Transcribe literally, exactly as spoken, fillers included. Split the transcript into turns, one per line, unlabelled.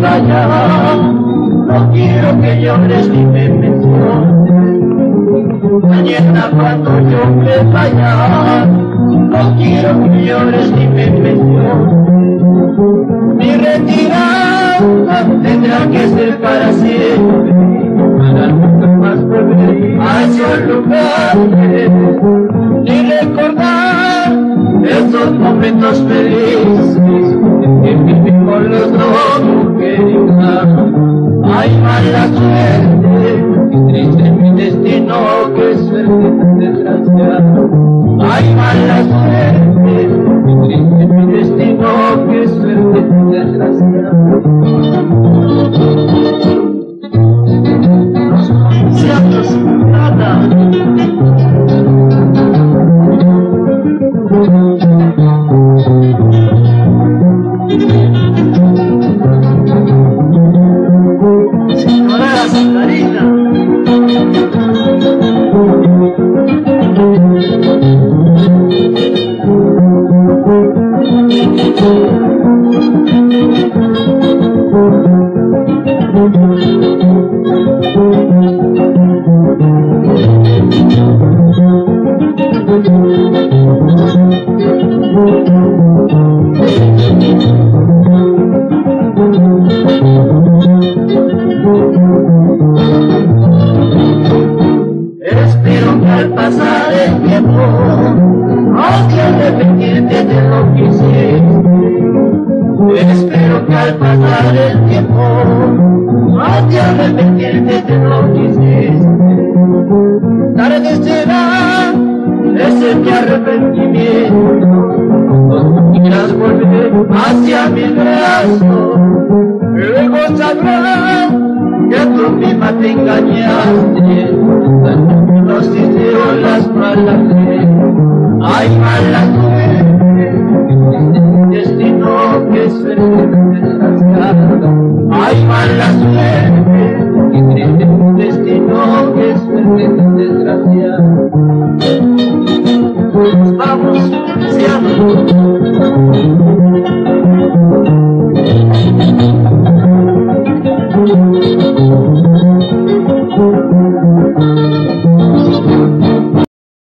vayas, no quiero que llores ni me menciones. Mañana cuando yo me vaya, no quiero que llores ni me menciones. Mi retirada tendrá que ser para siempre, para nunca más volver a esos lugares, ni recordar esos momentos felices que vivimos los dos, querida. Ay, mala suerte, qué triste mi destino, qué suerte tan desgraciada. Ay, mala suerte, qué triste mi destino, qué suerte tan desgraciada. No seas nada. Señora Sarita. Espero que al pasar el tiempo no te arrepentirte de lo que hiciste. Espero que al pasar el tiempo no te arrepentirte de lo que hiciste. Tarde será ese mi arrepentimiento, cuando quieras volver hacia mi brazo. Luego sabrás que tú misma te engañaste, nos hicieron las malas fe. Ay, mala suerte, qué destino, qué suerte desgraciada. Ay, mala suerte, qué triste destino, qué suerte desgraciada.